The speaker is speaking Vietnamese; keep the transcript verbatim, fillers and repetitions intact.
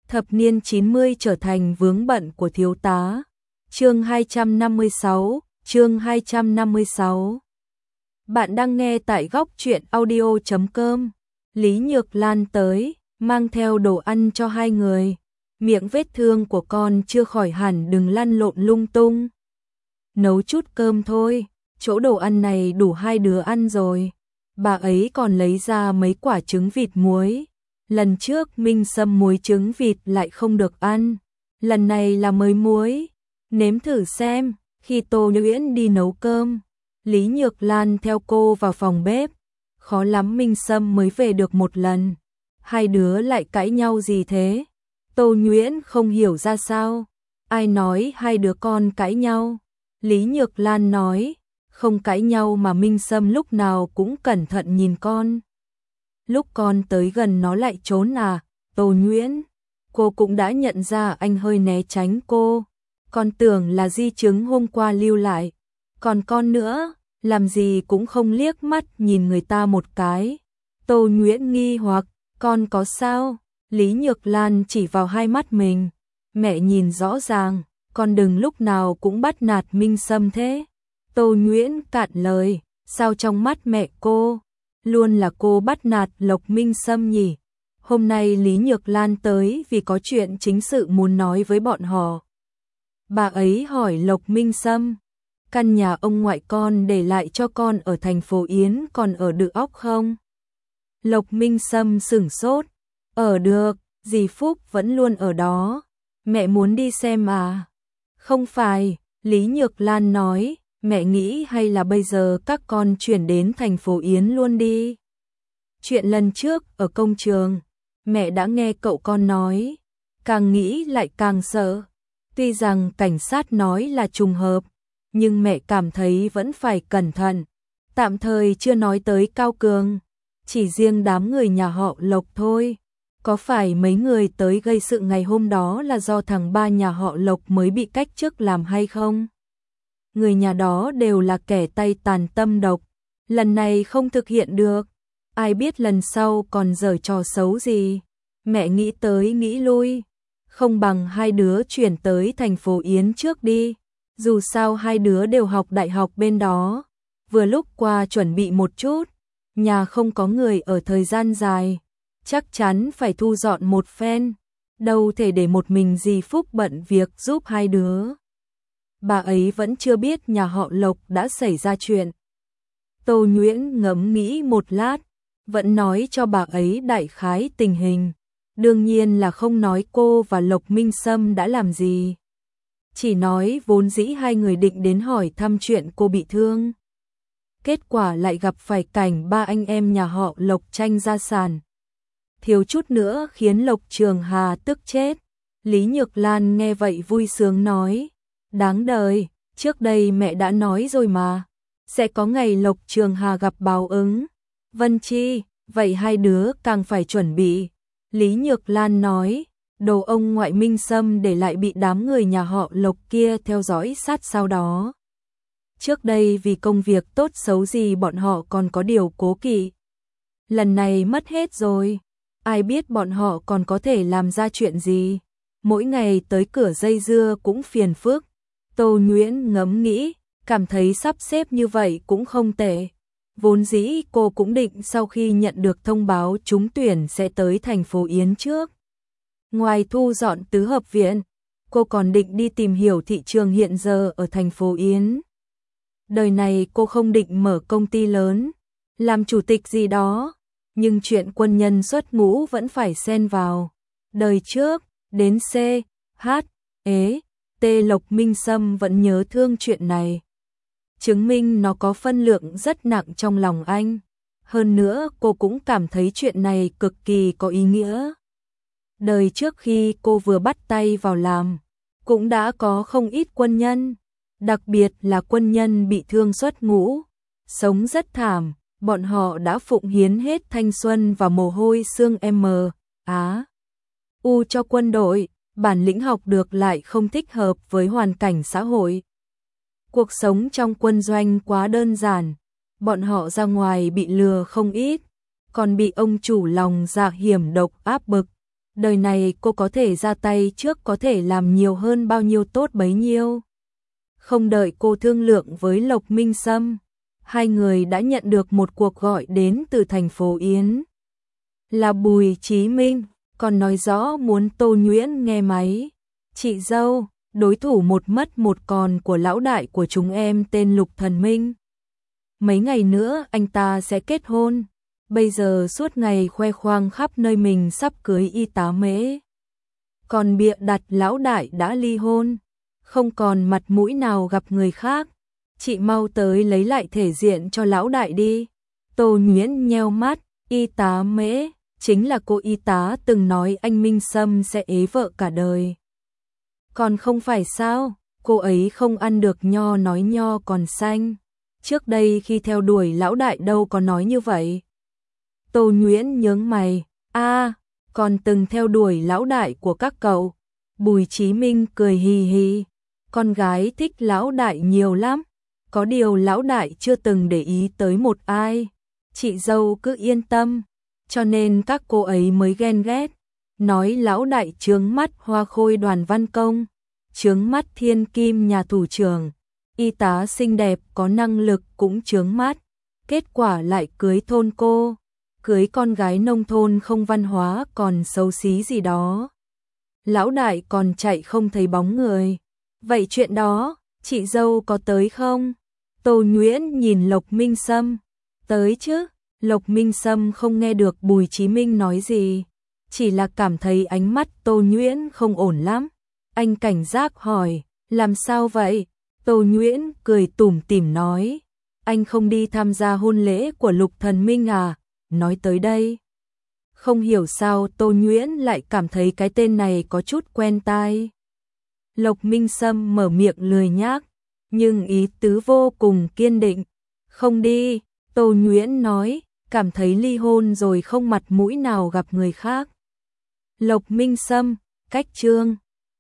Thập niên chín mươi trở thành vướng bận của thiếu tá. Chương hai trăm năm mươi sáu, chương hai trăm năm mươi sáu. Bạn đang nghe tại góc truyện audio chấm com. Lý Nhược Lan tới, mang theo đồ ăn cho hai người. Miệng vết thương của con chưa khỏi hẳn, đừng lăn lộn lung tung. Nấu chút cơm thôi, chỗ đồ ăn này đủ hai đứa ăn rồi. Bà ấy còn lấy ra mấy quả trứng vịt muối. Lần trước Minh Sâm muối trứng vịt lại không được ăn. Lần này là mới muối. Nếm thử xem. Khi Tô Nhuyễn đi nấu cơm, Lý Nhược Lan theo cô vào phòng bếp. Khó lắm Minh Sâm mới về được một lần. Hai đứa lại cãi nhau gì thế? Tô Nhuyễn không hiểu ra sao. Ai nói hai đứa con cãi nhau? Lý Nhược Lan nói, không cãi nhau mà Minh Sâm lúc nào cũng cẩn thận nhìn con. Lúc con tới gần nó lại trốn à? Tô Nhuyễn, cô cũng đã nhận ra anh hơi né tránh cô. Con tưởng là di chứng hôm qua lưu lại. Còn con nữa, làm gì cũng không liếc mắt nhìn người ta một cái. Tô Nhuyễn nghi hoặc, con có sao? Lý Nhược Lan chỉ vào hai mắt mình. Mẹ nhìn rõ ràng, con đừng lúc nào cũng bắt nạt Minh Sâm thế. Tô Nhuyễn cạn lời, sao trong mắt mẹ cô luôn là cô bắt nạt Lộc Minh Sâm nhỉ? Hôm nay Lý Nhược Lan tới vì có chuyện chính sự muốn nói với bọn họ. Bà ấy hỏi Lộc Minh Sâm, căn nhà ông ngoại con để lại cho con ở thành phố Yến còn ở được óc không? Lộc Minh Sâm sửng sốt, ở được, dì Phúc vẫn luôn ở đó. Mẹ muốn đi xem à? Không phải, Lý Nhược Lan nói, mẹ nghĩ hay là bây giờ các con chuyển đến thành phố Yến luôn đi. Chuyện lần trước ở công trường, mẹ đã nghe cậu con nói, càng nghĩ lại càng sợ. Tuy rằng cảnh sát nói là trùng hợp, nhưng mẹ cảm thấy vẫn phải cẩn thận. Tạm thời chưa nói tới Cao Cường, chỉ riêng đám người nhà họ Lộc thôi. Có phải mấy người tới gây sự ngày hôm đó là do thằng ba nhà họ Lộc mới bị cách chức làm hay không? Người nhà đó đều là kẻ tay tàn tâm độc, lần này không thực hiện được, ai biết lần sau còn giở trò xấu gì. Mẹ nghĩ tới nghĩ lui, không bằng hai đứa chuyển tới thành phố Yến trước đi, dù sao hai đứa đều học đại học bên đó, vừa lúc qua chuẩn bị một chút, nhà không có người ở thời gian dài, chắc chắn phải thu dọn một phen, đâu thể để một mình dì Phúc bận việc giúp hai đứa. Bà ấy vẫn chưa biết nhà họ Lộc đã xảy ra chuyện. Tô Nhuyễn ngẫm nghĩ một lát, vẫn nói cho bà ấy đại khái tình hình. Đương nhiên là không nói cô và Lộc Minh Sâm đã làm gì. Chỉ nói vốn dĩ hai người định đến hỏi thăm chuyện cô bị thương. Kết quả lại gặp phải cảnh ba anh em nhà họ Lộc tranh gia sản. Thiếu chút nữa khiến Lộc Trường Hà tức chết. Lý Nhược Lan nghe vậy vui sướng nói, đáng đời, trước đây mẹ đã nói rồi mà, sẽ có ngày Lộc Trường Hà gặp báo ứng. Vân Chi, vậy hai đứa càng phải chuẩn bị. Lý Nhược Lan nói, đồ ông ngoại Minh Sâm để lại bị đám người nhà họ Lộc kia theo dõi sát sau đó. Trước đây vì công việc tốt xấu gì bọn họ còn có điều cố kỵ. Lần này mất hết rồi, ai biết bọn họ còn có thể làm ra chuyện gì. Mỗi ngày tới cửa dây dưa cũng phiền phức. Tô Nhuyễn ngẫm nghĩ, cảm thấy sắp xếp như vậy cũng không tệ. Vốn dĩ cô cũng định sau khi nhận được thông báo trúng tuyển sẽ tới thành phố Yến trước. Ngoài thu dọn tứ hợp viện, cô còn định đi tìm hiểu thị trường hiện giờ ở thành phố Yến. Đời này cô không định mở công ty lớn, làm chủ tịch gì đó, nhưng chuyện quân nhân xuất ngũ vẫn phải xen vào. Đời trước, đến C, H, E, T Lộc Minh Sâm vẫn nhớ thương chuyện này. Chứng minh nó có phân lượng rất nặng trong lòng anh. Hơn nữa cô cũng cảm thấy chuyện này cực kỳ có ý nghĩa. Đời trước khi cô vừa bắt tay vào làm, cũng đã có không ít quân nhân, đặc biệt là quân nhân bị thương xuất ngũ, sống rất thảm, bọn họ đã phụng hiến hết thanh xuân và mồ hôi xương M, Á, U cho quân đội, bản lĩnh học được lại không thích hợp với hoàn cảnh xã hội. Cuộc sống trong quân doanh quá đơn giản, bọn họ ra ngoài bị lừa không ít, còn bị ông chủ lòng dạ hiểm độc áp bức. đời này cô có thể ra tay trước có thể làm nhiều hơn bao nhiêu tốt bấy nhiêu. Không đợi cô thương lượng với Lộc Minh Sâm, hai người đã nhận được một cuộc gọi đến từ thành phố Yến. Là Bùi Chí Minh, còn nói rõ muốn Tô Nhuyễn nghe máy. Chị dâu, đối thủ một mất một còn của lão đại của chúng em tên Lục Thần Minh. Mấy ngày nữa anh ta sẽ kết hôn. Bây giờ suốt ngày khoe khoang khắp nơi mình sắp cưới y tá Mễ. Còn bịa đặt lão đại đã ly hôn, không còn mặt mũi nào gặp người khác. Chị mau tới lấy lại thể diện cho lão đại đi. Tô Nhuyễn nheo mắt, y tá Mễ chính là cô y tá từng nói anh Minh Sâm sẽ ế vợ cả đời. Còn không phải sao, cô ấy không ăn được nho nói nho còn xanh. Trước đây khi theo đuổi lão đại đâu có nói như vậy. Tô Nhuyễn nhướng mày, a, à, còn từng theo đuổi lão đại của các cậu. Bùi Chí Minh cười hì hì, con gái thích lão đại nhiều lắm. Có điều lão đại chưa từng để ý tới một ai. Chị dâu cứ yên tâm, cho nên các cô ấy mới ghen ghét. Nói lão đại chướng mắt Hoa Khôi Đoàn Văn Công, chướng mắt Thiên Kim nhà thủ trưởng, y tá xinh đẹp có năng lực cũng chướng mắt. Kết quả lại cưới thôn cô, cưới con gái nông thôn không văn hóa còn xấu xí gì đó. Lão đại còn chạy không thấy bóng người. Vậy chuyện đó, chị dâu có tới không? Tô Nhuyễn nhìn Lộc Minh Sâm. Tới chứ. Lộc Minh Sâm không nghe được Bùi Chí Minh nói gì, chỉ là cảm thấy ánh mắt Tô Nhuyễn không ổn lắm. Anh cảnh giác hỏi, làm sao vậy? Tô Nhuyễn cười tủm tỉm nói, anh không đi tham gia hôn lễ của Lục Thần Minh à? Nói tới đây, không hiểu sao Tô Nhuyễn lại cảm thấy cái tên này có chút quen tai. Lộc Minh Sâm mở miệng lười nhác, nhưng ý tứ vô cùng kiên định. Không đi, Tô Nhuyễn nói, cảm thấy ly hôn rồi không mặt mũi nào gặp người khác. Lộc Minh Sâm, cách chương